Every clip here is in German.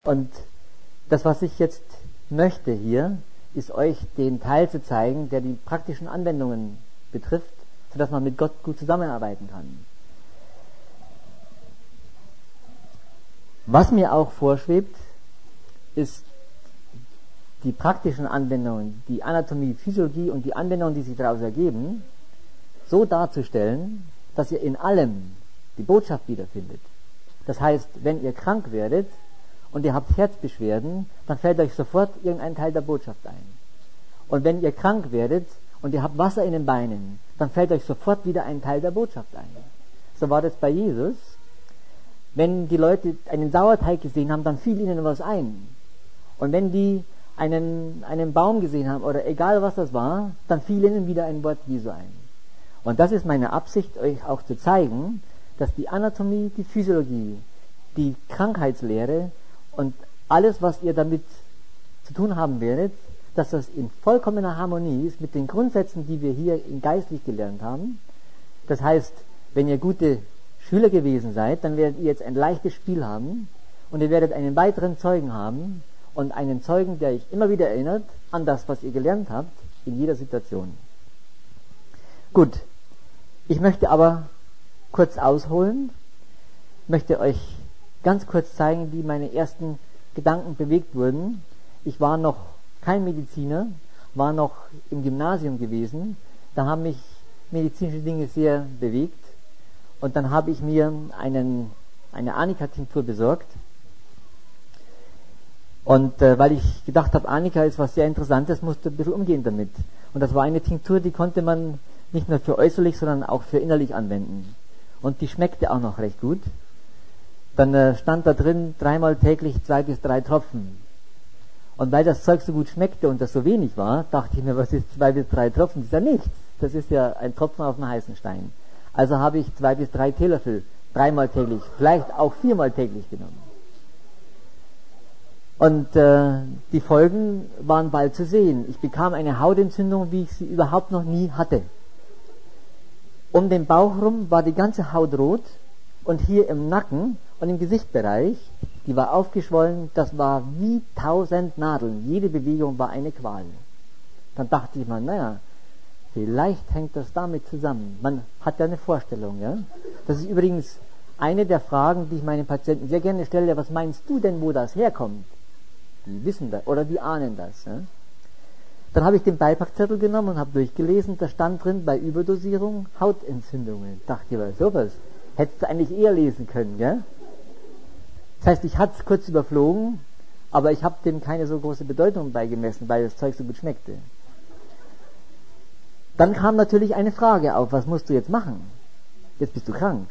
Und das, was ich jetzt möchte hier, ist euch den Teil zu zeigen, der die praktischen Anwendungen betrifft, sodass man mit Gott gut zusammenarbeiten kann. Was mir auch vorschwebt, ist die praktischen Anwendungen, die Anatomie, Physiologie und die Anwendungen, die sich daraus ergeben, so darzustellen, dass ihr in allem die Botschaft wiederfindet. Das heißt, wenn ihr krank werdet und ihr habt Herzbeschwerden, dann fällt euch sofort irgendein Teil der Botschaft ein. Und wenn ihr krank werdet und ihr habt Wasser in den Beinen, dann fällt euch sofort wieder ein Teil der Botschaft ein. So war das bei Jesus. Wenn die Leute einen Sauerteig gesehen haben, dann fiel ihnen was ein. Und wenn die einen Baum gesehen haben, oder egal was das war, dann fiel ihnen wieder ein Wort Jesu ein. Und das ist meine Absicht, euch auch zu zeigen, dass die Anatomie, die Physiologie, die Krankheitslehre und alles, was ihr damit zu tun haben werdet, dass das in vollkommener Harmonie ist mit den Grundsätzen, die wir hier in geistlich gelernt haben. Das heißt, wenn ihr gute Schüler gewesen seid, dann werdet ihr jetzt ein leichtes Spiel haben und ihr werdet einen weiteren Zeugen haben und einen Zeugen, der euch immer wieder erinnert an das, was ihr gelernt habt, in jeder Situation. Gut, ich möchte aber kurz ausholen, möchte euch ganz kurz zeigen, wie meine ersten Gedanken bewegt wurden. Ich war noch kein Mediziner, war noch im Gymnasium gewesen, da haben mich medizinische Dinge sehr bewegt und dann habe ich mir eine Arnika-Tinktur besorgt und weil ich gedacht habe, Arnika ist was sehr Interessantes, musste ein bisschen umgehen damit. Und das war eine Tinktur, die konnte man nicht nur für äußerlich, sondern auch für innerlich anwenden. Und die schmeckte auch noch recht gut. Dann stand da drin 3-mal täglich 2 bis 3 Tropfen. Und weil das Zeug so gut schmeckte und das so wenig war, dachte ich mir, was ist 2 bis 3 Tropfen? Das ist ja nichts. Das ist ja ein Tropfen auf einen heißen Stein. Also habe ich 2 bis 3 Teelöffel 3-mal täglich, vielleicht auch 4-mal täglich genommen. Und die Folgen waren bald zu sehen. Ich bekam eine Hautentzündung, wie ich sie überhaupt noch nie hatte. Um den Bauch rum war die ganze Haut rot und hier im Nacken und im Gesichtbereich, die war aufgeschwollen, das war wie 1000 Nadeln. Jede Bewegung war eine Qual. Dann dachte ich mal, naja, vielleicht hängt das damit zusammen. Man hat ja eine Vorstellung, ja. Das ist übrigens eine der Fragen, die ich meinen Patienten sehr gerne stelle. Was meinst du denn, wo das herkommt? Die wissen das oder die ahnen das. Ja? Dann habe ich den Beipackzettel genommen und habe durchgelesen. Da stand drin, bei Überdosierung Hautentzündungen. Dachte ich mir, sowas hättest du eigentlich eher lesen können, gell? Das heißt, ich hatte es kurz überflogen, aber ich habe dem keine so große Bedeutung beigemessen, weil das Zeug so gut schmeckte. Dann kam natürlich eine Frage auf, was musst du jetzt machen? Jetzt bist du krank.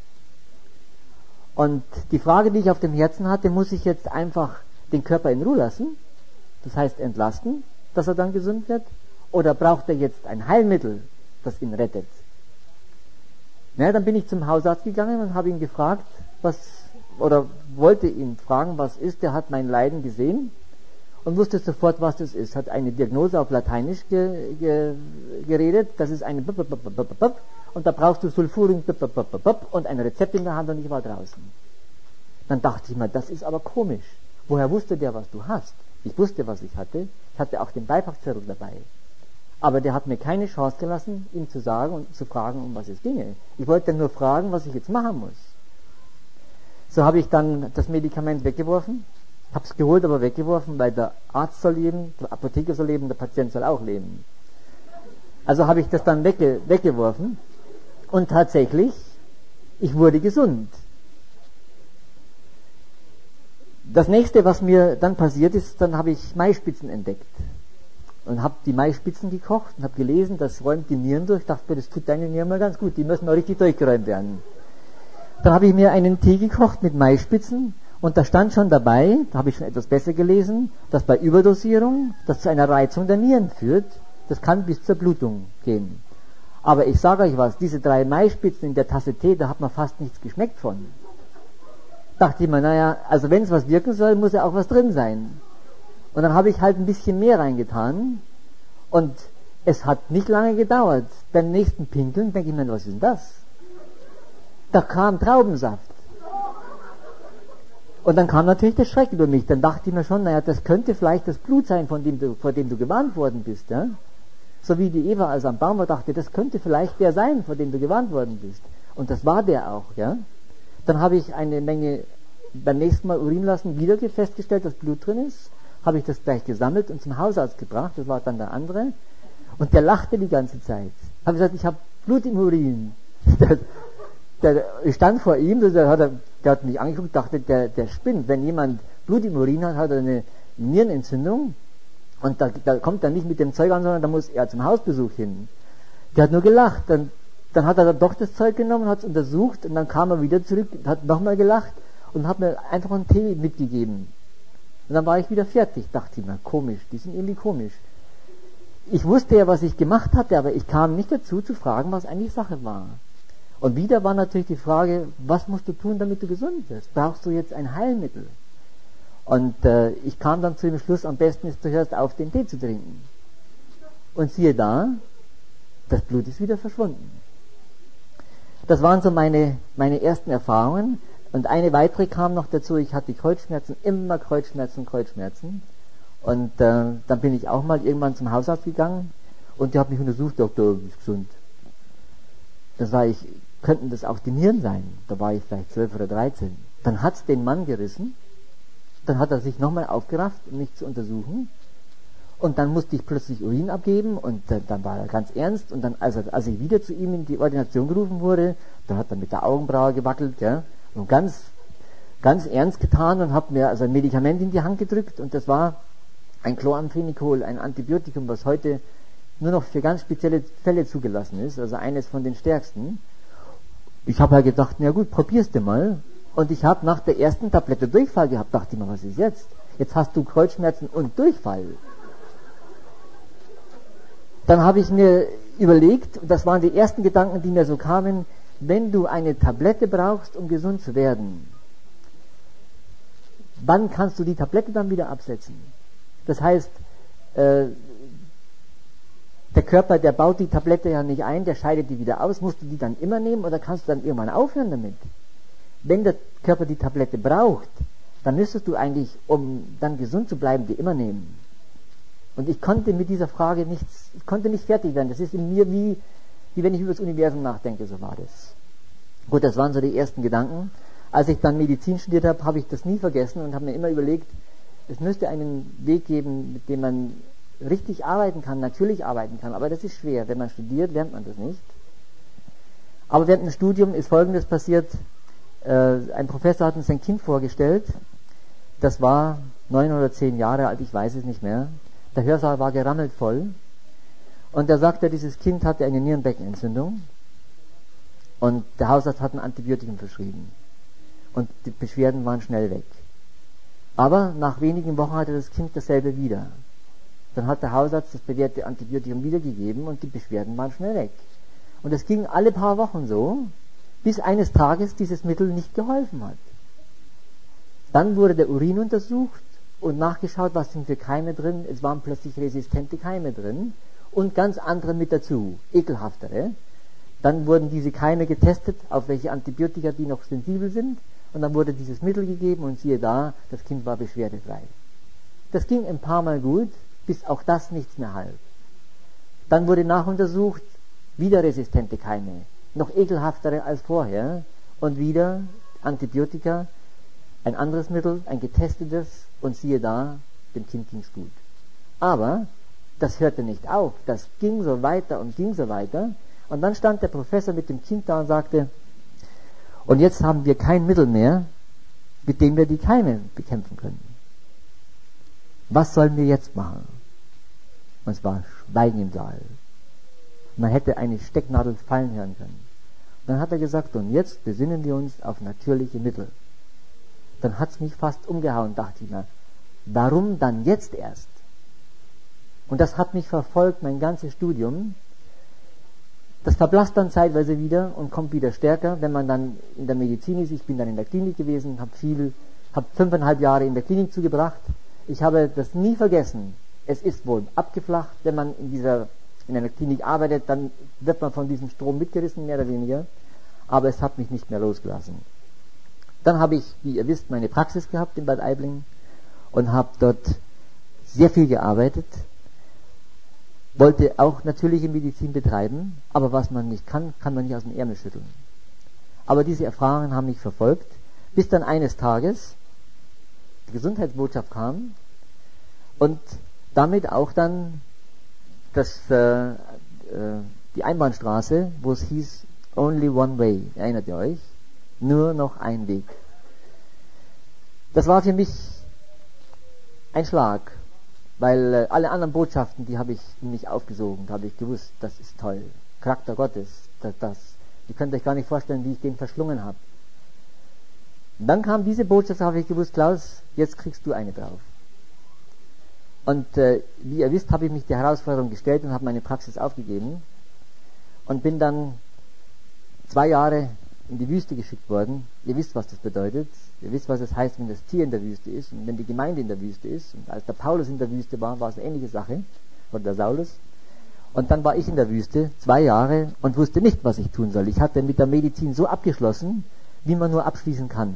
Und die Frage, die ich auf dem Herzen hatte, muss ich jetzt einfach den Körper in Ruhe lassen? Das heißt entlasten, dass er dann gesund wird? Oder braucht er jetzt ein Heilmittel, das ihn rettet? Na, dann bin ich zum Hausarzt gegangen und habe ihn gefragt, wollte ihn fragen, was ist. Der hat mein Leiden gesehen und wusste sofort, was das ist. Hat eine Diagnose auf Lateinisch geredet. Das ist eine und da brauchst du Sulfurin und ein Rezept in der Hand und ich war draußen. Dann dachte ich mir, das ist aber komisch. Woher wusste der, was du hast? Ich wusste, was ich hatte. Ich hatte auch den Beipackzettel dabei. Aber der hat mir keine Chance gelassen, ihm zu sagen und zu fragen, um was es ginge. Ich wollte nur fragen, was ich jetzt machen muss. So habe ich dann das Medikament weggeworfen. Habe es geholt, aber weggeworfen, weil der Arzt soll leben, der Apotheker soll leben, der Patient soll auch leben. Also habe ich das dann weggeworfen. Und tatsächlich, ich wurde gesund. Das nächste, was mir dann passiert ist, dann habe ich Maispitzen entdeckt. Und habe die Maispitzen gekocht und habe gelesen, das räumt die Nieren durch. Ich dachte mir, das tut deine Nieren mal ganz gut, die müssen mal richtig durchgeräumt werden. Dann habe ich mir einen Tee gekocht mit Maispitzen und da stand schon dabei, da habe ich schon etwas besser gelesen, dass bei Überdosierung das zu einer Reizung der Nieren führt. Das kann bis zur Blutung gehen. Aber ich sage euch was, diese 3 Maispitzen in der Tasse Tee, da hat man fast nichts geschmeckt von. Dachte ich mir, naja, also wenn es was wirken soll, muss ja auch was drin sein. Und dann habe ich halt ein bisschen mehr reingetan und es hat nicht lange gedauert. Beim nächsten Pinkeln denke ich mir, was ist denn das? Da kam Traubensaft. Und dann kam natürlich der Schreck über mich. Dann dachte ich mir schon, naja, das könnte vielleicht das Blut sein, vor dem du gewarnt worden bist. Ja? So wie die Eva also am Baum war, dachte, das könnte vielleicht der sein, vor dem du gewarnt worden bist. Und das war der auch. Ja? Dann habe ich eine Menge beim nächsten Mal Urin lassen, wieder festgestellt, dass Blut drin ist. Habe ich das gleich gesammelt und zum Hausarzt gebracht. Das war dann der andere. Und der lachte die ganze Zeit. Habe gesagt, ich habe Blut im Urin. Ich stand vor ihm, der hat mich angeguckt, dachte, der spinnt. Wenn jemand Blut im Urin hat, hat er eine Nierenentzündung. Und da kommt er nicht mit dem Zeug an, sondern da muss er zum Hausbesuch hin. Der hat nur gelacht. Dann hat er doch das Zeug genommen, hat es untersucht und dann kam er wieder zurück, hat nochmal gelacht und hat mir einfach einen Tee mitgegeben. Und dann war ich wieder fertig. Dachte ich mir, komisch, die sind irgendwie komisch. Ich wusste ja, was ich gemacht hatte, aber ich kam nicht dazu zu fragen, was eigentlich Sache war. Und wieder war natürlich die Frage, was musst du tun, damit du gesund wirst? Brauchst du jetzt ein Heilmittel? Und ich kam dann zu dem Schluss, am besten ist zuerst auf, den Tee zu trinken. Und siehe da, das Blut ist wieder verschwunden. Das waren so meine ersten Erfahrungen. Und eine weitere kam noch dazu, ich hatte Kreuzschmerzen, immer Kreuzschmerzen. Und dann bin ich auch mal irgendwann zum Hausarzt gegangen und der hat mich untersucht, Doktor, du bist gesund. Könnten das auch die Nieren sein? Da war ich vielleicht 12 oder 13. Dann hat es den Mann gerissen, dann hat er sich nochmal aufgerafft, um mich zu untersuchen. Und dann musste ich plötzlich Urin abgeben und dann war er ganz ernst. Und dann, als ich wieder zu ihm in die Ordination gerufen wurde, da hat er mit der Augenbraue gewackelt, ja, und ganz ernst getan und hat mir also ein Medikament in die Hand gedrückt. Und das war ein Chloramphenicol, ein Antibiotikum, was heute nur noch für ganz spezielle Fälle zugelassen ist, also eines von den stärksten. Ich habe halt gedacht, na gut, probier's dir mal. Und ich habe nach der ersten Tablette Durchfall gehabt. Dachte ich mir, was ist jetzt? Jetzt hast du Kreuzschmerzen und Durchfall. Dann habe ich mir überlegt, das waren die ersten Gedanken, die mir so kamen, wenn du eine Tablette brauchst, um gesund zu werden, wann kannst du die Tablette dann wieder absetzen? Das heißt, der Körper, der baut die Tablette ja nicht ein, der scheidet die wieder aus. Musst du die dann immer nehmen oder kannst du dann irgendwann aufhören damit? Wenn der Körper die Tablette braucht, dann müsstest du eigentlich, um dann gesund zu bleiben, die immer nehmen. Und ich konnte mit dieser Frage nicht fertig werden. Das ist in mir wie wenn ich über das Universum nachdenke, so war das. Gut, das waren so die ersten Gedanken. Als ich dann Medizin studiert habe, habe ich das nie vergessen und habe mir immer überlegt, es müsste einen Weg geben, mit dem man richtig arbeiten kann, natürlich arbeiten kann, aber das ist schwer. Wenn man studiert, lernt man das nicht. Aber während dem Studium ist Folgendes passiert. Ein Professor hat uns sein Kind vorgestellt. Das war 9 oder 10 Jahre alt, ich weiß es nicht mehr. Der Hörsaal war gerammelt voll. Und er sagte, dieses Kind hatte eine Nierenbeckenentzündung. Und der Hausarzt hat ein Antibiotikum verschrieben. Und die Beschwerden waren schnell weg. Aber nach wenigen Wochen hatte das Kind dasselbe wieder. Dann hat der Hausarzt das bewährte Antibiotikum wiedergegeben und die Beschwerden waren schnell weg. Und es ging alle paar Wochen so, bis eines Tages dieses Mittel nicht geholfen hat. Dann wurde der Urin untersucht und nachgeschaut, was sind für Keime drin. Es waren plötzlich resistente Keime drin und ganz andere mit dazu, ekelhaftere. Dann wurden diese Keime getestet, auf welche Antibiotika die noch sensibel sind. Und dann wurde dieses Mittel gegeben und siehe da, das Kind war beschwerdefrei. Das ging ein paar Mal gut, bis auch das nichts mehr half. Dann wurde nachuntersucht, wieder resistente Keime, noch ekelhaftere als vorher und wieder Antibiotika, ein anderes Mittel, ein getestetes und siehe da, dem Kind ging's gut. Aber das hörte nicht auf, das ging so weiter und ging so weiter und dann stand der Professor mit dem Kind da und sagte, und jetzt haben wir kein Mittel mehr, mit dem wir die Keime bekämpfen können. Was sollen wir jetzt machen? Und es war Schweigen im Saal. Man hätte eine Stecknadel fallen hören können. Dann hat er gesagt, und jetzt besinnen wir uns auf natürliche Mittel. Dann hat es mich fast umgehauen, dachte ich mir. Warum dann jetzt erst? Und das hat mich verfolgt, mein ganzes Studium. Das verblasst dann zeitweise wieder und kommt wieder stärker, wenn man dann in der Medizin ist. Ich bin dann in der Klinik gewesen, habe 5,5 Jahre in der Klinik zugebracht. Ich habe das nie vergessen. Es ist wohl abgeflacht, wenn man in einer Klinik arbeitet, dann wird man von diesem Strom mitgerissen, mehr oder weniger. Aber es hat mich nicht mehr losgelassen. Dann habe ich, wie ihr wisst, meine Praxis gehabt in Bad Aibling und habe dort sehr viel gearbeitet. Wollte auch natürliche Medizin betreiben, aber was man nicht kann, kann man nicht aus dem Ärmel schütteln. Aber diese Erfahrungen haben mich verfolgt, bis dann eines Tages die Gesundheitsbotschaft kam und damit auch dann die Einbahnstraße, wo es hieß, only one way, erinnert ihr euch? Nur noch ein Weg. Das war für mich ein Schlag, weil alle anderen Botschaften, die habe ich nicht aufgesogen, da habe ich gewusst, das ist toll. Charakter Gottes, ihr könnt euch gar nicht vorstellen, wie ich den verschlungen habe. Und dann kam diese Botschaft, da habe ich gewusst, Klaus, jetzt kriegst du eine drauf. Und wie ihr wisst, habe ich mich der Herausforderung gestellt und habe meine Praxis aufgegeben und bin dann 2 Jahre in die Wüste geschickt worden. Ihr wisst, was das bedeutet. Ihr wisst, was es heißt, wenn das Tier in der Wüste ist und wenn die Gemeinde in der Wüste ist. Und als der Paulus in der Wüste war, war es eine ähnliche Sache. Oder der Saulus. Und dann war ich in der Wüste 2 Jahre und wusste nicht, was ich tun soll. Ich hatte mit der Medizin so abgeschlossen, wie man nur abschließen kann.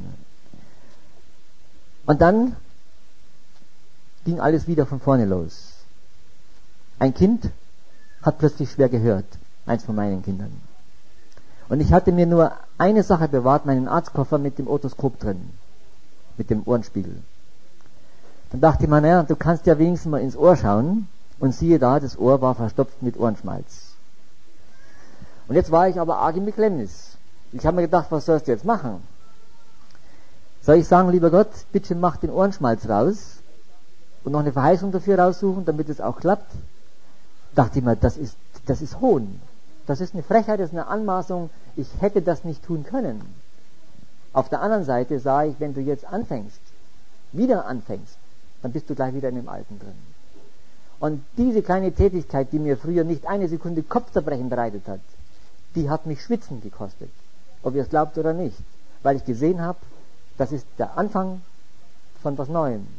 Und dann ging alles wieder von vorne los. Ein Kind hat plötzlich schwer gehört. Eins von meinen Kindern. Und ich hatte mir nur eine Sache bewahrt, meinen Arztkoffer mit dem Otoskop drin. Mit dem Ohrenspiegel. Dann dachte ich mir, naja, du kannst ja wenigstens mal ins Ohr schauen. Und siehe da, das Ohr war verstopft mit Ohrenschmalz. Und jetzt war ich aber arg im Beklemmnis. Ich habe mir gedacht, was sollst du jetzt machen? Soll ich sagen, lieber Gott, bitte mach den Ohrenschmalz raus und noch eine Verheißung dafür raussuchen, damit es auch klappt? Dachte ich mir, das ist Hohn. Das ist eine Frechheit, das ist eine Anmaßung. Ich hätte das nicht tun können. Auf der anderen Seite sah ich, wenn du jetzt wieder anfängst, dann bist du gleich wieder in dem Alten drin. Und diese kleine Tätigkeit, die mir früher nicht eine Sekunde Kopfzerbrechen bereitet hat, die hat mich Schwitzen gekostet. Ob ihr es glaubt oder nicht. Weil ich gesehen habe, das ist der Anfang von was Neuem.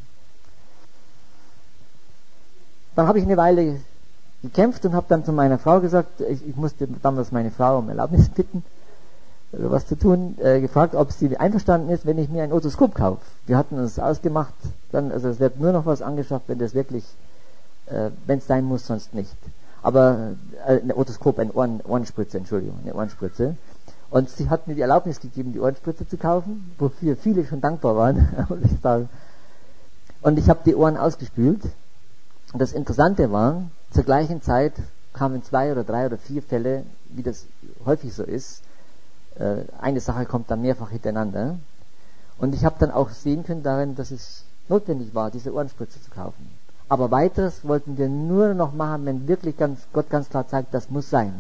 Dann habe ich eine Weile gekämpft und habe dann zu meiner Frau gesagt, ich musste damals meine Frau um Erlaubnis bitten, was zu tun, gefragt, ob sie einverstanden ist, wenn ich mir ein Otoskop kaufe. Wir hatten uns ausgemacht, also es wird nur noch was angeschafft, wenn das wirklich, wenn es sein muss, sonst nicht. Aber ein Otoskop, eine Ohrenspritze. Und sie hat mir die Erlaubnis gegeben, die Ohrenspritze zu kaufen, wofür viele schon dankbar waren, muss ich sagen. Und ich habe die Ohren ausgespült. Und das Interessante war, zur gleichen Zeit kamen 2 oder 3 oder 4 Fälle, wie das häufig so ist. Eine Sache kommt dann mehrfach hintereinander. Und ich habe dann auch sehen können darin, dass es notwendig war, diese Ohrenspritze zu kaufen. Aber weiteres wollten wir nur noch machen, wenn wirklich Gott ganz klar zeigt, das muss sein.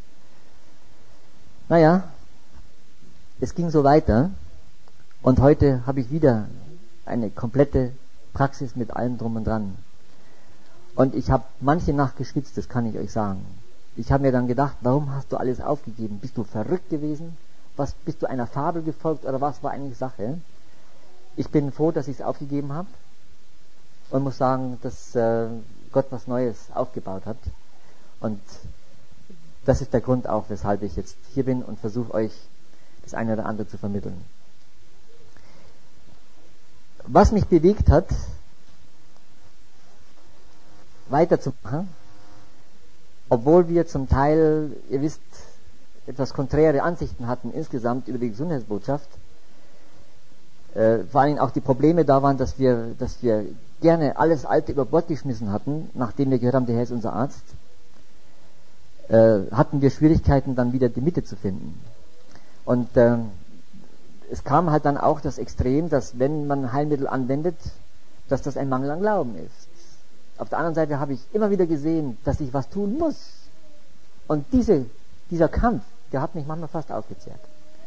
Naja, es ging so weiter. Und heute habe ich wieder eine komplette Praxis mit allem drum und dran. Und ich habe manche Nacht geschwitzt, das kann ich euch sagen. Ich habe mir dann gedacht, warum hast du alles aufgegeben? Bist du verrückt gewesen? Bist du einer Fabel gefolgt oder was war eigentlich Sache? Ich bin froh, dass ich es aufgegeben habe und muss sagen, dass Gott was Neues aufgebaut hat. Und das ist der Grund auch, weshalb ich jetzt hier bin und versuche euch das eine oder andere zu vermitteln. Was mich bewegt hat, weiterzumachen, obwohl wir zum Teil, ihr wisst, etwas konträre Ansichten hatten insgesamt über die Gesundheitsbotschaft, vor allem auch die Probleme da waren, dass wir gerne alles Alte über Bord geschmissen hatten, nachdem wir gehört haben, der Herr ist unser Arzt, hatten wir Schwierigkeiten, dann wieder die Mitte zu finden. Und es kam halt dann auch das Extrem, dass wenn man Heilmittel anwendet, dass das ein Mangel an Glauben ist. Auf der anderen Seite habe ich immer wieder gesehen, dass ich was tun muss. Und dieser Kampf, der hat mich manchmal fast aufgezehrt.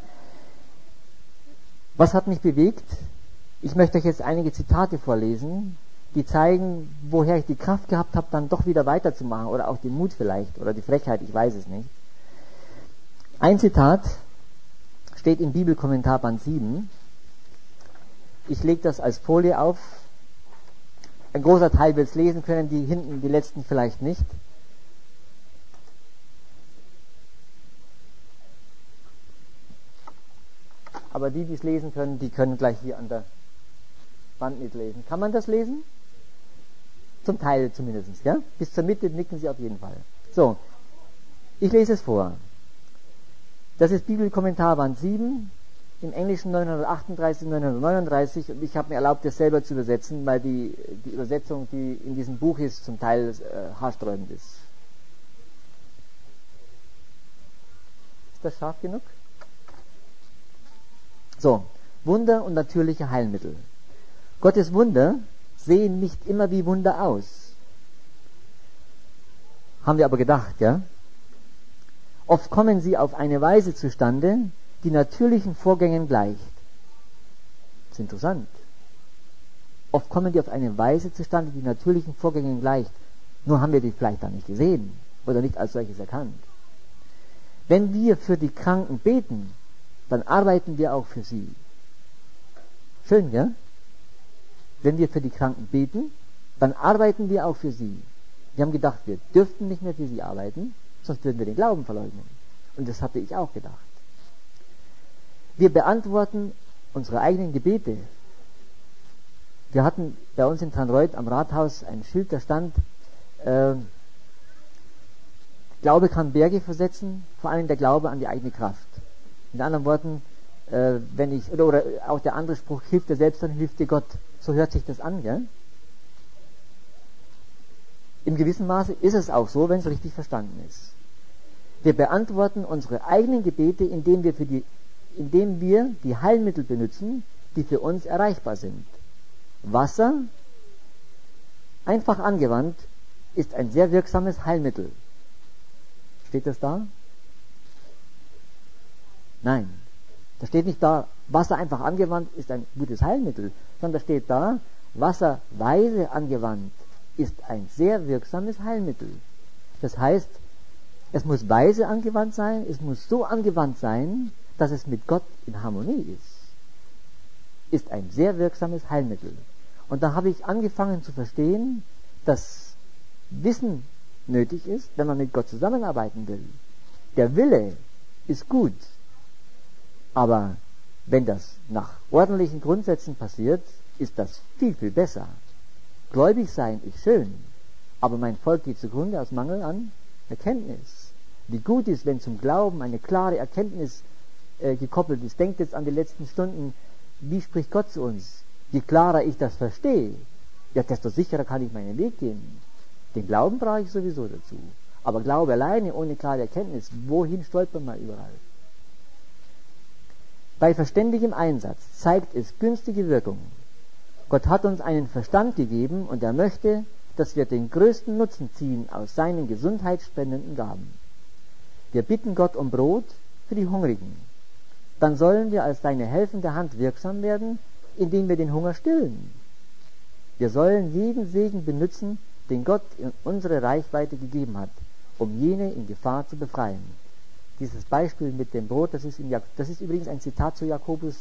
Was hat mich bewegt? Ich möchte euch jetzt einige Zitate vorlesen, die zeigen, woher ich die Kraft gehabt habe, dann doch wieder weiterzumachen. Oder auch den Mut vielleicht, oder die Frechheit, ich weiß es nicht. Ein Zitat steht im Bibelkommentar Band 7. Ich lege das als Folie auf. Ein großer Teil wird es lesen können, die hinten, die letzten vielleicht nicht. aber die es lesen können, die können gleich hier an der Wand mitlesen. Kann man das lesen? Zum Teil zumindest, ja? Bis zur Mitte nicken Sie auf jeden Fall. So, ich lese es vor. Das ist Bibelkommentar Band 7, im Englischen 938, 939, und ich habe mir erlaubt, das selber zu übersetzen, weil die Übersetzung, die in diesem Buch ist, zum Teil haarsträubend ist. Ist das scharf genug? So, Wunder und natürliche Heilmittel. Gottes Wunder sehen nicht immer wie Wunder aus. Haben wir aber gedacht, ja? Oft kommen sie auf eine Weise zustande, die natürlichen Vorgängen gleicht. Das ist interessant. Oft kommen die auf eine Weise zustande, die natürlichen Vorgängen gleicht. Nur haben wir die vielleicht da nicht gesehen oder nicht als solches erkannt. Wenn wir für die Kranken beten, dann arbeiten wir auch für sie. Schön, ja? Wenn wir für die Kranken beten, dann arbeiten wir auch für sie. Wir haben gedacht, wir dürften nicht mehr für sie arbeiten, sonst würden wir den Glauben verleugnen. Und das hatte ich auch gedacht. Wir beantworten unsere eigenen Gebete. Wir hatten bei uns in Tranreuth am Rathaus ein Schild, da stand, Glaube kann Berge versetzen, vor allem der Glaube an die eigene Kraft. Mit anderen Worten, oder auch der andere Spruch, hilft dir selbst, dann hilft dir Gott. So hört sich das an, gell? Im gewissen Maße ist es auch so, wenn es richtig verstanden ist. Wir beantworten unsere eigenen Gebete, indem wir die Heilmittel benutzen, die für uns erreichbar sind. Wasser, einfach angewandt, ist ein sehr wirksames Heilmittel. Steht das da? Nein. Da steht nicht da, Wasser einfach angewandt ist ein gutes Heilmittel, sondern da steht da, Wasser weise angewandt ist ein sehr wirksames Heilmittel. Das heißt, es muss weise angewandt sein, es muss so angewandt sein, dass es mit Gott in Harmonie ist ein sehr wirksames Heilmittel. Und da habe ich angefangen zu verstehen, dass Wissen nötig ist, wenn man mit Gott zusammenarbeiten will. Der Wille ist gut, aber wenn das nach ordentlichen Grundsätzen passiert, ist das viel, viel besser. Gläubig sein ist schön, aber mein Volk geht zugrunde aus Mangel an Erkenntnis. Wie gut ist, wenn zum Glauben eine klare Erkenntnis gekoppelt ist. Denkt jetzt an die letzten Stunden, wie spricht Gott zu uns? Je klarer ich das verstehe, ja, desto sicherer kann ich meinen Weg gehen. Den Glauben brauche ich sowieso dazu. Aber Glaube alleine, ohne klare Erkenntnis, wohin stolpern wir überall? Bei verständigem Einsatz zeigt es günstige Wirkung. Gott hat uns einen Verstand gegeben und er möchte, dass wir den größten Nutzen ziehen aus seinen gesundheitsspendenden Gaben. Wir bitten Gott um Brot für die Hungrigen. Dann sollen wir als seine helfende Hand wirksam werden, indem wir den Hunger stillen. Wir sollen jeden Segen benutzen, den Gott in unsere Reichweite gegeben hat, um jene in Gefahr zu befreien. Dieses Beispiel mit dem Brot, das ist übrigens ein Zitat zu Jakobus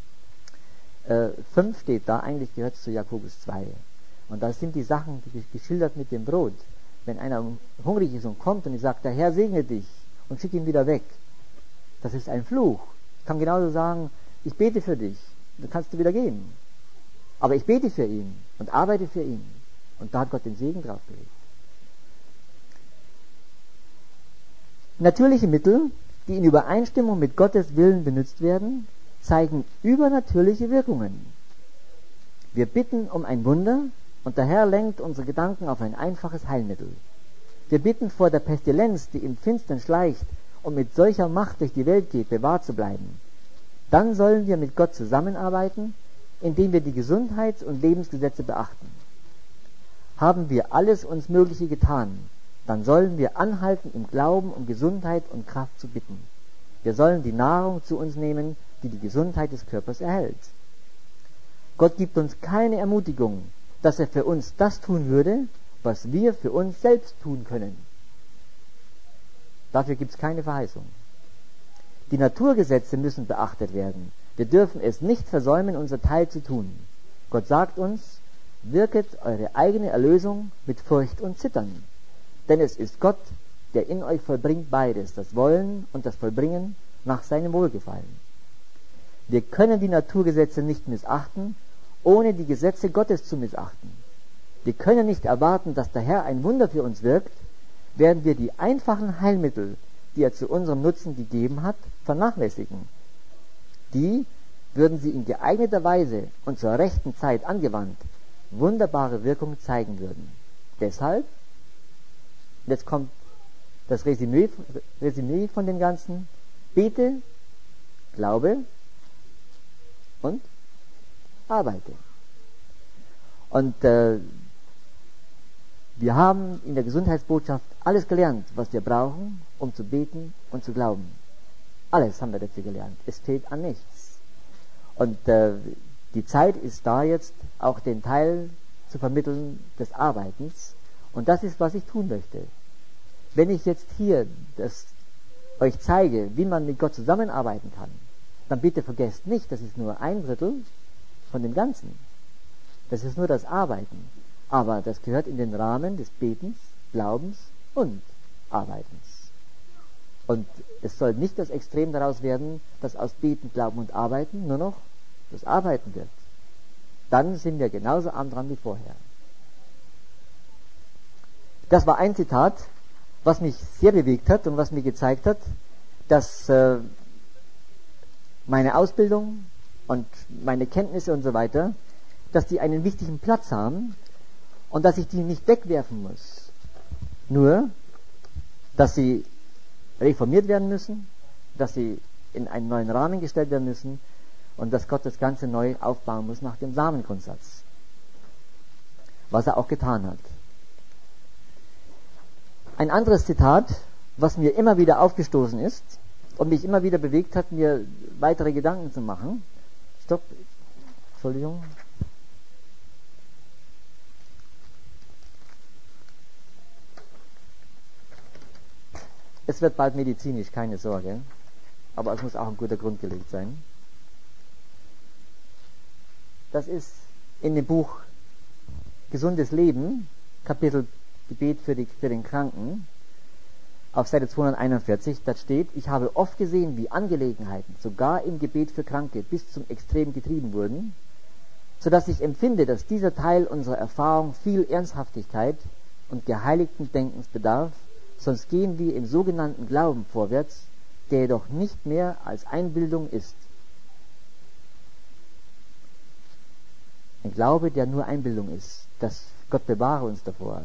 5 steht da, eigentlich gehört es zu Jakobus 2. Und da sind die Sachen geschildert mit dem Brot. Wenn einer hungrig ist und kommt und ich sage, der Herr segne dich und schicke ihn wieder weg, das ist ein Fluch. Ich kann genauso sagen, ich bete für dich, dann kannst du wieder gehen. Aber ich bete für ihn und arbeite für ihn. Und da hat Gott den Segen draufgelegt. Natürliche Mittel, die in Übereinstimmung mit Gottes Willen benutzt werden, zeigen übernatürliche Wirkungen. Wir bitten um ein Wunder und der Herr lenkt unsere Gedanken auf ein einfaches Heilmittel. Wir bitten vor der Pestilenz, die im Finstern schleicht und mit solcher Macht durch die Welt geht, bewahrt zu bleiben. Dann sollen wir mit Gott zusammenarbeiten, indem wir die Gesundheits- und Lebensgesetze beachten. Haben wir alles uns Mögliche getan, dann sollen wir anhalten im Glauben, um Gesundheit und Kraft zu bitten. Wir sollen die Nahrung zu uns nehmen, die die Gesundheit des Körpers erhält. Gott gibt uns keine Ermutigung, dass er für uns das tun würde, was wir für uns selbst tun können. Dafür gibt es keine Verheißung. Die Naturgesetze müssen beachtet werden. Wir dürfen es nicht versäumen, unser Teil zu tun. Gott sagt uns, wirket eure eigene Erlösung mit Furcht und Zittern. Denn es ist Gott, der in euch vollbringt beides, das Wollen und das Vollbringen nach seinem Wohlgefallen. Wir können die Naturgesetze nicht missachten, ohne die Gesetze Gottes zu missachten. Wir können nicht erwarten, dass der Herr ein Wunder für uns wirkt, während wir die einfachen Heilmittel, die er zu unserem Nutzen gegeben hat, vernachlässigen. Die, würden sie in geeigneter Weise und zur rechten Zeit angewandt, wunderbare Wirkung zeigen würden. Deshalb, jetzt kommt das Resümee von dem Ganzen: Bete, glaube und arbeite. Und wir haben in der Gesundheitsbotschaft alles gelernt, was wir brauchen, um zu beten und zu glauben. Alles haben wir dafür gelernt. Es fehlt an nichts. Und die Zeit ist da jetzt, auch den Teil zu vermitteln des Arbeitens. Und das ist, was ich tun möchte. Wenn ich jetzt hier euch zeige, wie man mit Gott zusammenarbeiten kann, dann bitte vergesst nicht, das ist nur 1/3 von dem Ganzen. Das ist nur das Arbeiten. Aber das gehört in den Rahmen des Betens, Glaubens und Arbeitens. Und es soll nicht das Extrem daraus werden, dass aus Beten, Glauben und Arbeiten nur noch das Arbeiten wird. Dann sind wir genauso arm dran wie vorher. Das war ein Zitat, was mich sehr bewegt hat und was mir gezeigt hat, dass meine Ausbildung und meine Kenntnisse und so weiter, dass die einen wichtigen Platz haben und dass ich die nicht wegwerfen muss. Nur, dass sie reformiert werden müssen, dass sie in einen neuen Rahmen gestellt werden müssen und dass Gott das Ganze neu aufbauen muss nach dem Samengrundsatz. Was er auch getan hat. Ein anderes Zitat, was mir immer wieder aufgestoßen ist und mich immer wieder bewegt hat, mir weitere Gedanken zu machen. Stopp. Entschuldigung. Es wird bald medizinisch, keine Sorge. Aber es muss auch ein guter Grund gelegt sein. Das ist in dem Buch Gesundes Leben, Kapitel Gebet für den Kranken, auf Seite 241, da steht: Ich habe oft gesehen, wie Angelegenheiten, sogar im Gebet für Kranke, bis zum Extrem getrieben wurden, sodass ich empfinde, dass dieser Teil unserer Erfahrung viel Ernsthaftigkeit und geheiligten Denkens bedarf, sonst gehen wir im sogenannten Glauben vorwärts, der jedoch nicht mehr als Einbildung ist. Ein Glaube, der nur Einbildung ist, das Gott bewahre uns davor.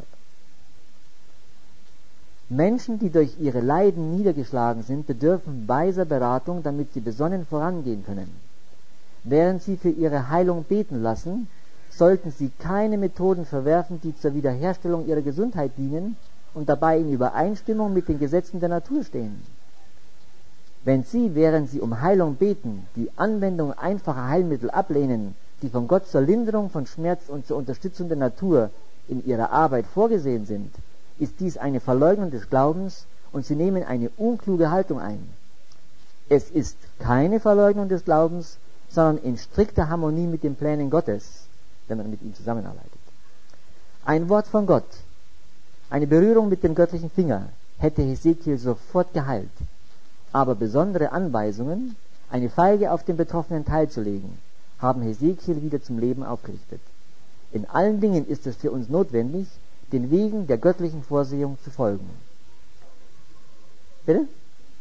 Menschen, die durch ihre Leiden niedergeschlagen sind, bedürfen weiser Beratung, damit sie besonnen vorangehen können. Während sie für ihre Heilung beten lassen, sollten sie keine Methoden verwerfen, die zur Wiederherstellung ihrer Gesundheit dienen und dabei in Übereinstimmung mit den Gesetzen der Natur stehen. Wenn sie, während sie um Heilung beten, die Anwendung einfacher Heilmittel ablehnen, die von Gott zur Linderung von Schmerz und zur Unterstützung der Natur in ihrer Arbeit vorgesehen sind, ist dies eine Verleugnung des Glaubens und sie nehmen eine unkluge Haltung ein. Es ist keine Verleugnung des Glaubens, sondern in strikter Harmonie mit den Plänen Gottes, wenn man mit ihm zusammenarbeitet. Ein Wort von Gott, eine Berührung mit dem göttlichen Finger hätte Hesekiel sofort geheilt, aber besondere Anweisungen, eine Feige auf den Betroffenen teilzulegen, haben Hesekiel wieder zum Leben aufgerichtet. In allen Dingen ist es für uns notwendig, den Wegen der göttlichen Vorsehung zu folgen. Bitte?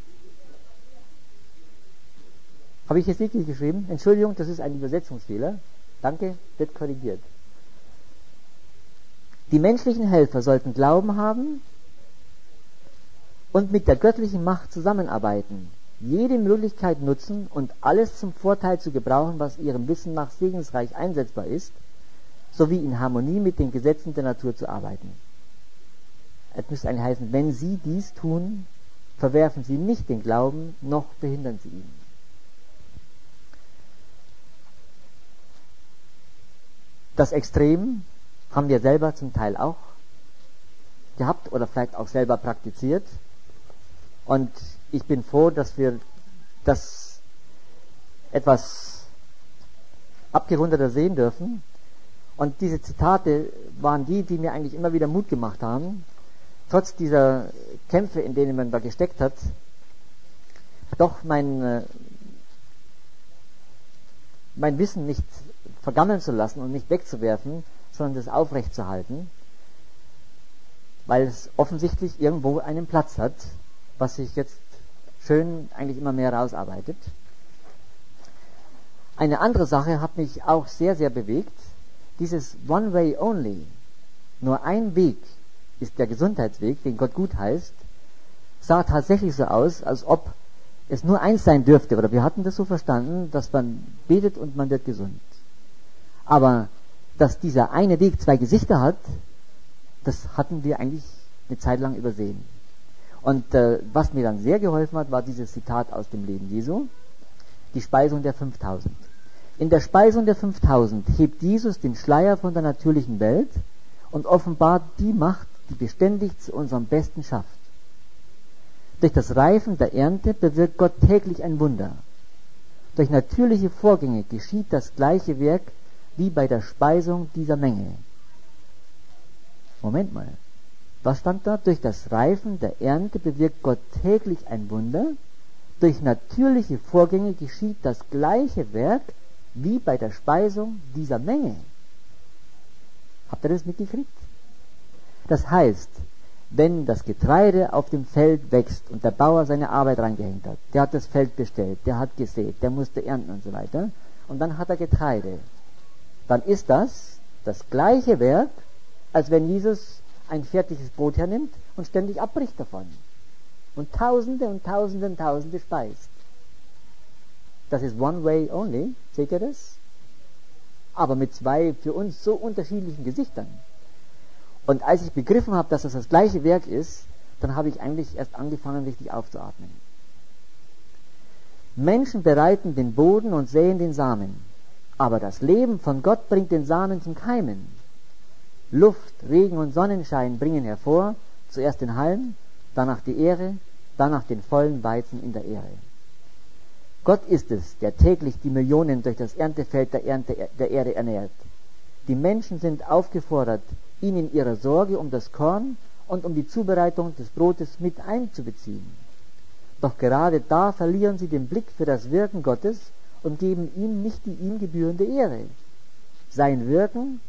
Habe ich Hesekiel geschrieben? Entschuldigung, das ist ein Übersetzungsfehler. Danke, wird korrigiert. Die menschlichen Helfer sollten Glauben haben und mit der göttlichen Macht zusammenarbeiten, jede Möglichkeit nutzen und alles zum Vorteil zu gebrauchen, was ihrem Wissen nach segensreich einsetzbar ist, sowie in Harmonie mit den Gesetzen der Natur zu arbeiten. Es müsste eigentlich heißen, wenn sie dies tun, verwerfen sie nicht den Glauben, noch behindern sie ihn. Das Extrem haben wir selber zum Teil auch gehabt oder vielleicht auch selber praktiziert. Und ich bin froh, dass wir das etwas abgerundeter sehen dürfen. Und diese Zitate waren die mir eigentlich immer wieder Mut gemacht haben, trotz dieser Kämpfe, in denen man da gesteckt hat, doch mein mein Wissen nicht vergammeln zu lassen und nicht wegzuwerfen, sondern das aufrechtzuerhalten, weil es offensichtlich irgendwo einen Platz hat, was sich jetzt schön eigentlich immer mehr rausarbeitet. Eine andere Sache hat mich auch sehr, sehr bewegt. Dieses One Way Only, nur ein Weg ist der Gesundheitsweg, den Gott gut heißt, sah tatsächlich so aus, als ob es nur eins sein dürfte. Oder wir hatten das so verstanden, dass man betet und man wird gesund. Aber dass dieser eine Weg zwei Gesichter hat, das hatten wir eigentlich eine Zeit lang übersehen. Und was mir dann sehr geholfen hat, war dieses Zitat aus dem Leben Jesu, die Speisung der 5000. In der Speisung der 5000 hebt Jesus den Schleier von der natürlichen Welt und offenbart die Macht, die beständig zu unserem Besten schafft. Durch das Reifen der Ernte bewirkt Gott täglich ein Wunder. Durch natürliche Vorgänge geschieht das gleiche Werk wie bei der Speisung dieser Menge. Moment mal, was stand da? Durch das Reifen der Ernte bewirkt Gott täglich ein Wunder. Durch natürliche Vorgänge geschieht das gleiche Werk wie bei der Speisung dieser Menge. Habt ihr das mitgekriegt? Das heißt, wenn das Getreide auf dem Feld wächst und der Bauer seine Arbeit reingehängt hat, der hat das Feld bestellt, der hat gesät, der musste ernten und so weiter, und dann hat er Getreide, dann ist das gleiche Werk, als wenn Jesus ein fertiges Brot hernimmt und ständig abbricht davon und Tausende und Tausende und Tausende speist. Das ist One Way Only, seht ihr das? Aber mit zwei für uns so unterschiedlichen Gesichtern. Und als ich begriffen habe, dass das gleiche Werk ist, dann habe ich eigentlich erst angefangen, richtig aufzuatmen. Menschen bereiten den Boden und säen den Samen. Aber das Leben von Gott bringt den Samen zum Keimen. Luft, Regen und Sonnenschein bringen hervor, zuerst den Halm, danach die Ähre, danach den vollen Weizen in der Ähre. Gott ist es, der täglich die Millionen durch das Erntefeld der Erde ernährt. Die Menschen sind aufgefordert, ihn in ihrer Sorge um das Korn und um die Zubereitung des Brotes mit einzubeziehen. Doch gerade da verlieren sie den Blick für das Wirken Gottes und geben ihm nicht die ihm gebührende Ehre. Sein Wirken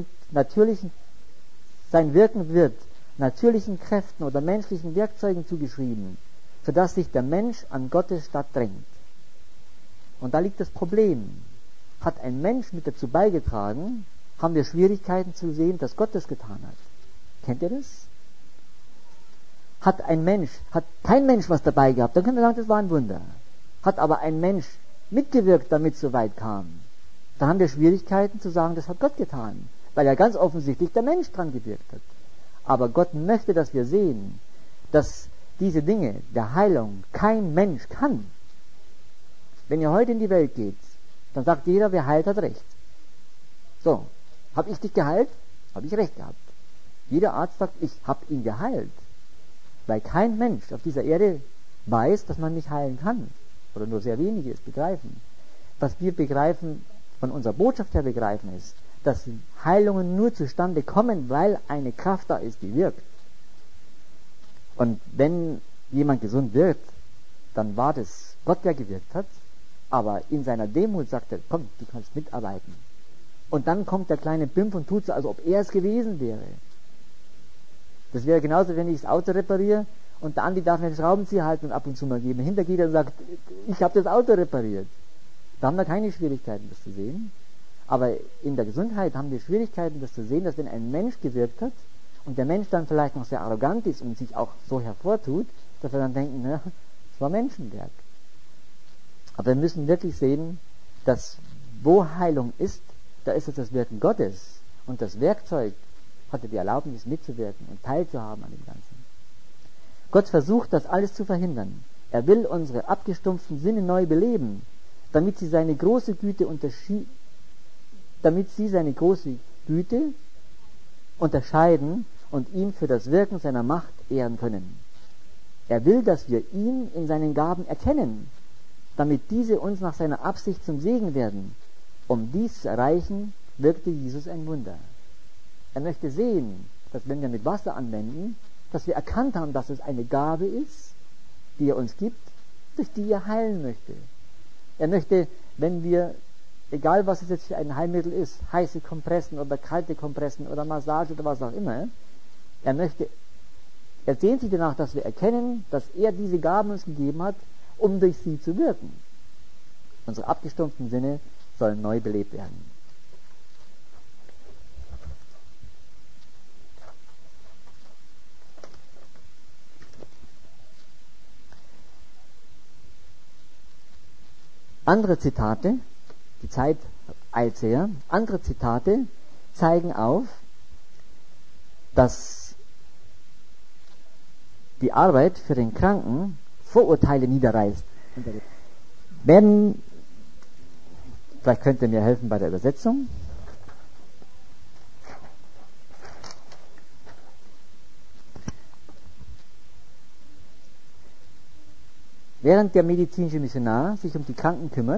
wird natürlichen Kräften oder menschlichen Werkzeugen zugeschrieben, sodass sich der Mensch an Gottes Statt drängt. Und da liegt das Problem. Hat ein Mensch mit dazu beigetragen, haben wir Schwierigkeiten zu sehen, dass Gott das getan hat. Kennt ihr das? Hat kein Mensch was dabei gehabt, dann können wir sagen, das war ein Wunder. Hat aber ein Mensch mitgewirkt, damit es so weit kam, dann haben wir Schwierigkeiten zu sagen, das hat Gott getan, weil ja ganz offensichtlich der Mensch dran gewirkt hat. Aber Gott möchte, dass wir sehen, dass diese Dinge der Heilung kein Mensch kann. Wenn ihr heute in die Welt geht, dann sagt jeder, wer heilt, hat Recht. So, habe ich dich geheilt? Habe ich Recht gehabt. Jeder Arzt sagt, ich habe ihn geheilt. Weil kein Mensch auf dieser Erde weiß, dass man nicht heilen kann. Oder nur sehr wenige es begreifen. Was wir begreifen, von unserer Botschaft her begreifen, ist, dass Heilungen nur zustande kommen, weil eine Kraft da ist, die wirkt. Und wenn jemand gesund wird, dann war das Gott, der gewirkt hat, aber in seiner Demut sagt er, komm, du kannst mitarbeiten. Und dann kommt der kleine Pimpf und tut so, als ob er es gewesen wäre. Das wäre genauso, wenn ich das Auto repariere und der Andi darf mir den Schraubenzieher halten und ab und zu mal geben. Hinter geht er und sagt, ich habe das Auto repariert. Da haben wir keine Schwierigkeiten, das zu sehen. Aber in der Gesundheit haben wir Schwierigkeiten, das zu sehen, dass wenn ein Mensch gewirkt hat und der Mensch dann vielleicht noch sehr arrogant ist und sich auch so hervortut, dass wir dann denken, na, das war Menschenwerk. Aber wir müssen wirklich sehen, dass wo Heilung ist, da ist es das Wirken Gottes. Und das Werkzeug hatte die Erlaubnis mitzuwirken und teilzuhaben an dem Ganzen. Gott versucht, das alles zu verhindern. Er will unsere abgestumpften Sinne neu beleben, damit sie seine große Güte unterscheiden und ihn für das Wirken seiner Macht ehren können. Er will, dass wir ihn in seinen Gaben erkennen, damit diese uns nach seiner Absicht zum Segen werden. Um dies zu erreichen, wirkte Jesus ein Wunder. Er möchte sehen, dass wenn wir mit Wasser anwenden, dass wir erkannt haben, dass es eine Gabe ist, die er uns gibt, durch die er heilen möchte. Er möchte, wenn wir egal was es jetzt für ein Heilmittel ist, heiße Kompressen oder kalte Kompressen oder Massage oder was auch immer, er sehnt sich danach, dass wir erkennen, dass er diese Gaben uns gegeben hat, um durch sie zu wirken. Unsere abgestumpften Sinne sollen neu belebt werden. Andere Zitate, die Zeit eilt sehr, andere Zitate zeigen auf, dass die Arbeit für den Kranken Vorurteile niederreißt. Vielleicht könnt ihr mir helfen bei der Übersetzung. Während der medizinische Missionar sich um die Kranken kümmert,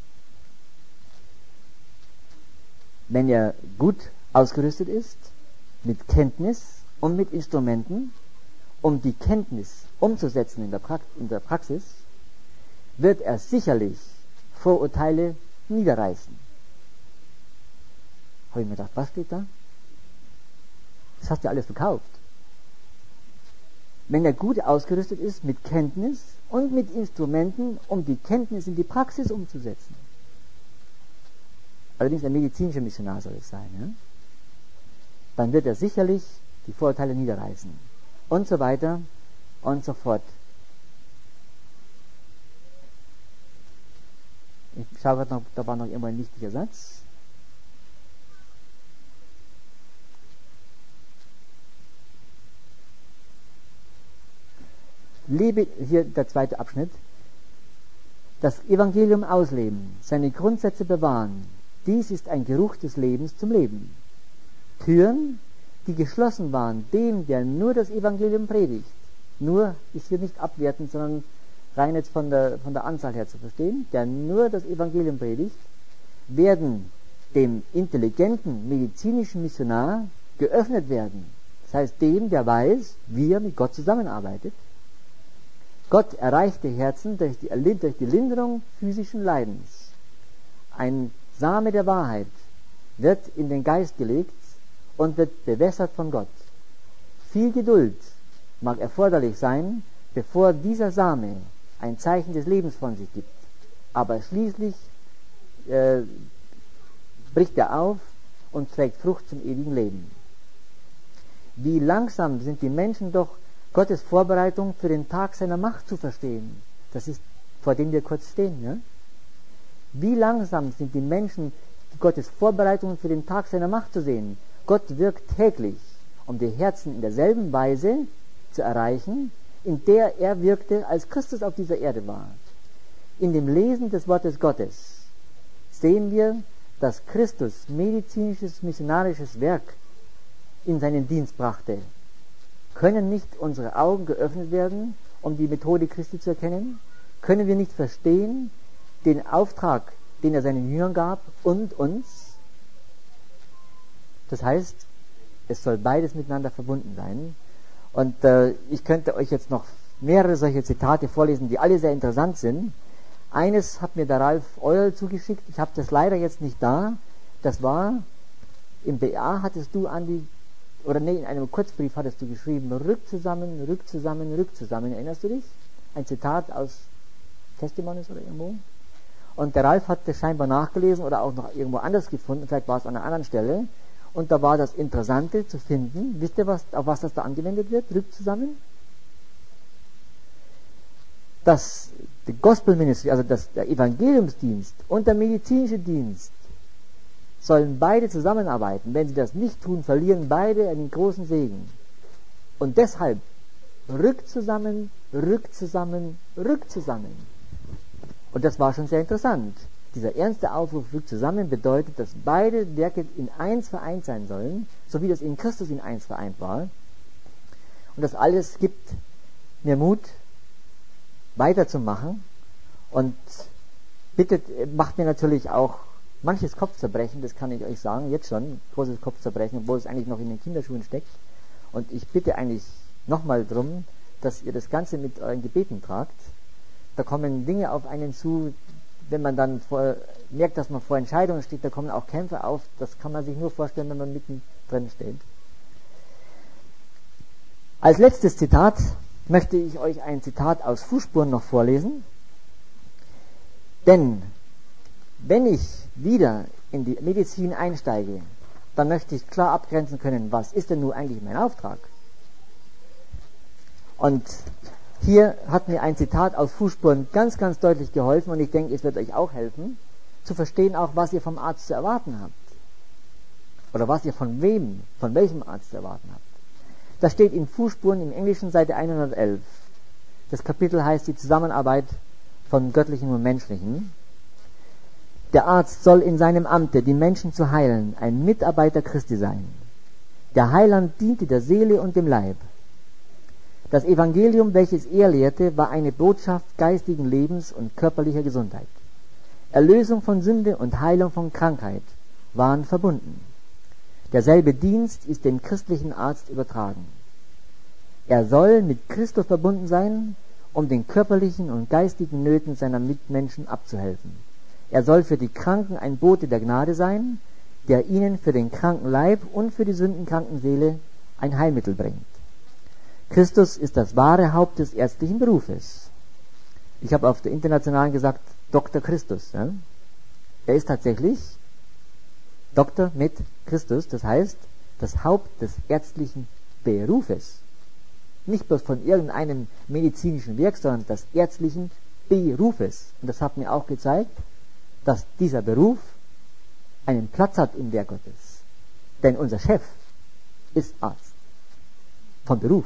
wenn er gut ausgerüstet ist, mit Kenntnis und mit Instrumenten, um die Kenntnis umzusetzen in der Praxis, wird er sicherlich Vorurteile niederreißen. Habe ich mir gedacht, was steht da? Das hast du alles verkauft. Wenn er gut ausgerüstet ist mit Kenntnis und mit Instrumenten, um die Kenntnis in die Praxis umzusetzen. Allerdings ein medizinischer Missionar soll es sein. Ja? Dann wird er sicherlich die Vorurteile niederreißen. Und so weiter und so fort. Ich schaue gerade noch, da war noch irgendwo ein wichtiger Satz. Lebe, hier der zweite Abschnitt, das Evangelium ausleben, seine Grundsätze bewahren, dies ist ein Geruch des Lebens zum Leben. Türen, die geschlossen waren, dem, der nur das Evangelium predigt, nur ist hier nicht abwertend, sondern rein jetzt von der Anzahl her zu verstehen, der nur das Evangelium predigt, werden dem intelligenten medizinischen Missionar geöffnet werden. Das heißt dem, der weiß, wie er mit Gott zusammenarbeitet. Gott erreicht die Herzen durch die Linderung physischen Leidens. Ein Same der Wahrheit wird in den Geist gelegt und wird bewässert von Gott. Viel Geduld mag erforderlich sein, bevor dieser Same ein Zeichen des Lebens von sich gibt. Aber schließlich bricht er auf und trägt Frucht zum ewigen Leben. Wie langsam sind die Menschen doch, Gottes Vorbereitung für den Tag seiner Macht zu verstehen. Das ist, vor dem wir kurz stehen. Ja? Wie langsam sind die Menschen, Gottes Vorbereitungen für den Tag seiner Macht zu sehen. Gott wirkt täglich, um die Herzen in derselben Weise zu erreichen, in der er wirkte, als Christus auf dieser Erde war. In dem Lesen des Wortes Gottes sehen wir, dass Christus medizinisches, missionarisches Werk in seinen Dienst brachte. Können nicht unsere Augen geöffnet werden, um die Methode Christi zu erkennen? Können wir nicht verstehen den Auftrag, den er seinen Jüngern gab und uns? Das heißt, es soll beides miteinander verbunden sein. Und ich könnte euch jetzt noch mehrere solche Zitate vorlesen, die alle sehr interessant sind. Eines hat mir der Ralf Euler zugeschickt, ich habe das leider jetzt nicht da. Das war, im BA hattest du, Andi, in einem Kurzbrief hattest du geschrieben, rück zusammen, rück zusammen, rück zusammen. Erinnerst du dich? Ein Zitat aus Testimonies oder irgendwo. Und der Ralf hat das scheinbar nachgelesen oder auch noch irgendwo anders gefunden, vielleicht war es an einer anderen Stelle. Und da war das Interessante zu finden. Wisst ihr, auf was das da angewendet wird? Rück zusammen? Dass der Gospel Ministry, also der Evangeliumsdienst und der medizinische Dienst sollen beide zusammenarbeiten. Wenn sie das nicht tun, verlieren beide einen großen Segen. Und deshalb rück zusammen, rück zusammen, rück zusammen. Und das war schon sehr interessant. Dieser ernste Aufruf, rück zusammen, bedeutet, dass beide Werke in eins vereint sein sollen, so wie das in Christus in eins vereint war. Und das alles gibt mir Mut, weiterzumachen. Und bittet, macht mir natürlich auch manches Kopfzerbrechen, das kann ich euch sagen, jetzt schon, großes Kopfzerbrechen, obwohl es eigentlich noch in den Kinderschuhen steckt. Und ich bitte eigentlich nochmal drum, dass ihr das Ganze mit euren Gebeten tragt. Da kommen Dinge auf einen zu, wenn man dann merkt, dass man vor Entscheidungen steht, da kommen auch Kämpfe auf. Das kann man sich nur vorstellen, wenn man mittendrin steht. Als letztes Zitat möchte ich euch ein Zitat aus Fußspuren noch vorlesen. Denn wenn ich wieder in die Medizin einsteige, dann möchte ich klar abgrenzen können, was ist denn nun eigentlich mein Auftrag? Und hier hat mir ein Zitat aus Fußspuren ganz, ganz deutlich geholfen und ich denke, es wird euch auch helfen, zu verstehen auch, was ihr vom Arzt zu erwarten habt. Oder was ihr von welchem Arzt zu erwarten habt. Das steht in Fußspuren im Englischen, Seite 111. Das Kapitel heißt die Zusammenarbeit von Göttlichen und Menschlichen. Der Arzt soll in seinem Amte, die Menschen zu heilen, ein Mitarbeiter Christi sein. Der Heiland diente der Seele und dem Leib. Das Evangelium, welches er lehrte, war eine Botschaft geistigen Lebens und körperlicher Gesundheit. Erlösung von Sünde und Heilung von Krankheit waren verbunden. Derselbe Dienst ist dem christlichen Arzt übertragen. Er soll mit Christus verbunden sein, um den körperlichen und geistigen Nöten seiner Mitmenschen abzuhelfen. Er soll für die Kranken ein Bote der Gnade sein, der ihnen für den kranken Leib und für die sündenkranken Seele ein Heilmittel bringt. Christus ist das wahre Haupt des ärztlichen Berufes. Ich habe auf der Internationalen gesagt, Dr. Christus. Ja? Er ist tatsächlich Doktor mit Christus, das heißt, das Haupt des ärztlichen Berufes. Nicht bloß von irgendeinem medizinischen Werk, sondern des ärztlichen Berufes. Und das hat mir auch gezeigt, dass dieser Beruf einen Platz hat im Werk Gottes. Denn unser Chef ist Arzt. Von Beruf.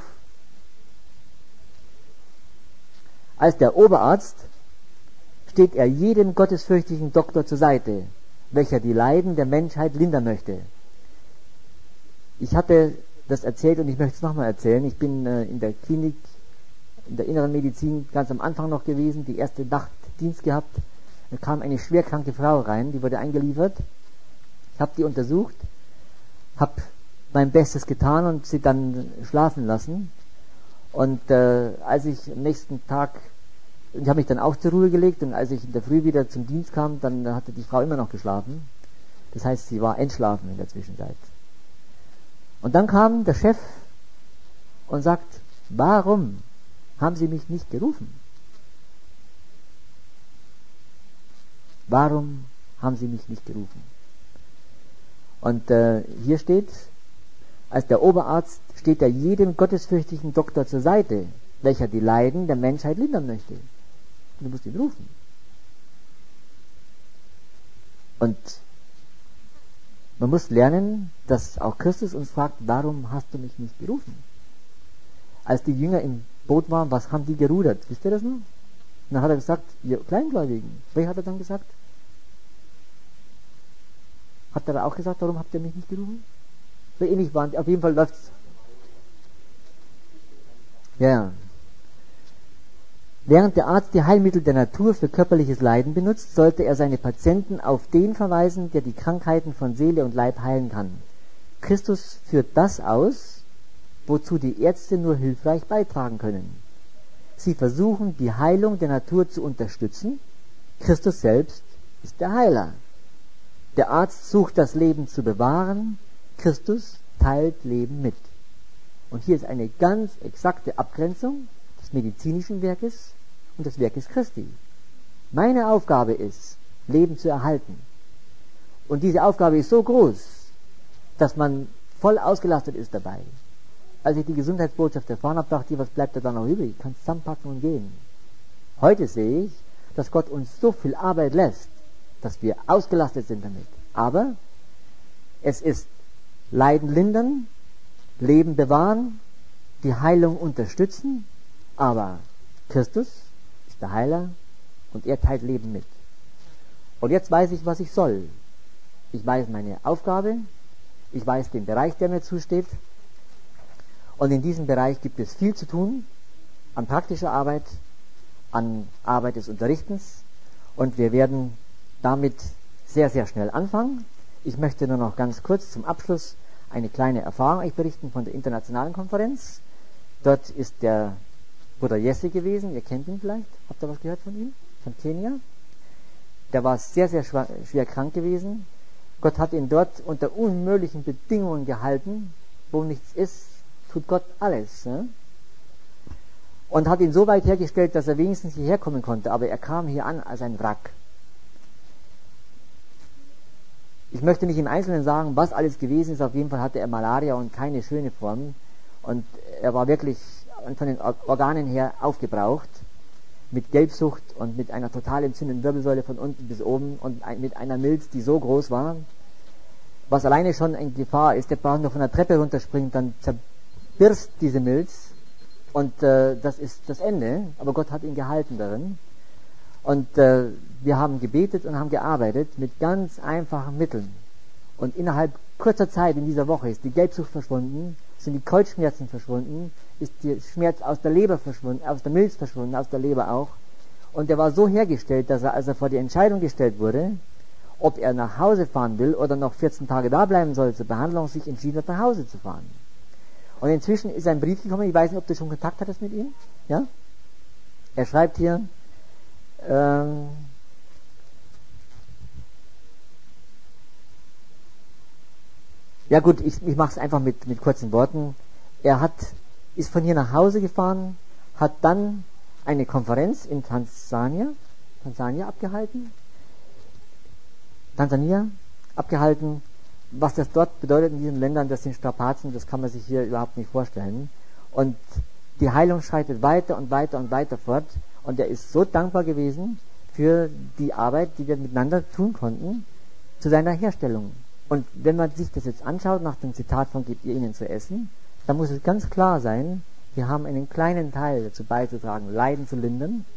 Als der Oberarzt steht er jedem gottesfürchtigen Doktor zur Seite, welcher die Leiden der Menschheit lindern möchte. Ich hatte das erzählt und ich möchte es nochmal erzählen. Ich bin in der Klinik, in der inneren Medizin ganz am Anfang noch gewesen, die erste Nachtdienst gehabt. Da kam eine schwerkranke Frau rein, die wurde eingeliefert. Ich habe die untersucht, habe mein Bestes getan und sie dann schlafen lassen. Und als ich am nächsten Tag, ich habe mich dann auch zur Ruhe gelegt und als ich in der Früh wieder zum Dienst kam, dann hatte die Frau immer noch geschlafen. Das heißt, sie war entschlafen in der Zwischenzeit. Und dann kam der Chef und sagt, warum haben Sie mich nicht gerufen? Warum haben Sie mich nicht gerufen? Und hier steht, als der Oberarzt steht er jedem gottesfürchtigen Doktor zur Seite, welcher die Leiden der Menschheit lindern möchte. Du musst ihn rufen. Und man muss lernen, dass auch Christus uns fragt, warum hast du mich nicht gerufen? Als die Jünger im Boot waren, was haben die gerudert? Wisst ihr das noch? Und dann hat er gesagt, ihr Kleingläubigen. Wer hat er dann gesagt? Hat er auch gesagt, warum habt ihr mich nicht gerufen? So ähnlich waren, auf jeden Fall läuft's. Ja. Während der Arzt die Heilmittel der Natur für körperliches Leiden benutzt, sollte er seine Patienten auf den verweisen, der die Krankheiten von Seele und Leib heilen kann. Christus führt das aus, wozu die Ärzte nur hilfreich beitragen können. Sie versuchen, die Heilung der Natur zu unterstützen. Christus selbst ist der Heiler. Der Arzt sucht das Leben zu bewahren. Christus teilt Leben mit. Und hier ist eine ganz exakte Abgrenzung des medizinischen Werkes und des Werkes Christi. Meine Aufgabe ist, Leben zu erhalten. Und diese Aufgabe ist so groß, dass man voll ausgelastet ist dabei. Als ich die Gesundheitsbotschaft erfahren habe, dachte ich, was bleibt da dann noch übrig? Ich kann es zusammenpacken und gehen. Heute sehe ich, dass Gott uns so viel Arbeit lässt, dass wir ausgelastet sind damit. Aber es ist Leiden lindern, Leben bewahren, die Heilung unterstützen, aber Christus ist der Heiler und er teilt Leben mit. Und jetzt weiß ich, was ich soll. Ich weiß meine Aufgabe, ich weiß den Bereich, der mir zusteht, und in diesem Bereich gibt es viel zu tun, an praktischer Arbeit, an Arbeit des Unterrichtens, und wir werden damit sehr, sehr schnell anfangen. Ich möchte nur noch ganz kurz zum Abschluss eine kleine Erfahrung euch berichten von der internationalen Konferenz. Dort ist der Bruder Jesse gewesen, ihr kennt ihn vielleicht, habt ihr was gehört von ihm? Von Kenia. Der war sehr, sehr schwer krank gewesen. Gott hat ihn dort unter unmöglichen Bedingungen gehalten. Wo nichts ist, tut Gott alles. Ne? Und hat ihn so weit hergestellt, dass er wenigstens hierher kommen konnte. Aber er kam hier an als ein Wrack. Ich möchte nicht im Einzelnen sagen, was alles gewesen ist. Auf jeden Fall hatte er Malaria und keine schöne Form. Und er war wirklich von den Organen her aufgebraucht. Mit Gelbsucht und mit einer total entzündeten Wirbelsäule von unten bis oben und mit einer Milz, die so groß war, was alleine schon eine Gefahr ist. Der braucht nur von der Treppe runterspringen, dann zerbirst diese Milz und das ist das Ende. Aber Gott hat ihn gehalten darin. Und wir haben gebetet und haben gearbeitet mit ganz einfachen Mitteln. Und innerhalb kurzer Zeit in dieser Woche ist die Gelbsucht verschwunden, sind die Kreuzschmerzen verschwunden, ist der Schmerz aus der Leber verschwunden, aus der Milz verschwunden, aus der Leber auch. Und er war so hergestellt, dass er, als er vor die Entscheidung gestellt wurde, ob er nach Hause fahren will oder noch 14 Tage da bleiben soll zur Behandlung, sich entschieden hat, nach Hause zu fahren. Und inzwischen ist ein Brief gekommen, ich weiß nicht, ob du schon Kontakt hattest mit ihm. Ja? Er schreibt hier, ja gut, ich mache es einfach mit kurzen Worten. Er ist von hier nach Hause gefahren, hat dann eine Konferenz in Tansania abgehalten. Was das dort bedeutet in diesen Ländern, das sind Strapazen, das kann man sich hier überhaupt nicht vorstellen. Und die Heilung schreitet weiter und weiter und weiter fort. Und er ist so dankbar gewesen für die Arbeit, die wir miteinander tun konnten, zu seiner Herstellung. Und wenn man sich das jetzt anschaut, nach dem Zitat von gebt ihr ihnen zu essen, dann muss es ganz klar sein, wir haben einen kleinen Teil dazu beizutragen, Leiden zu lindern,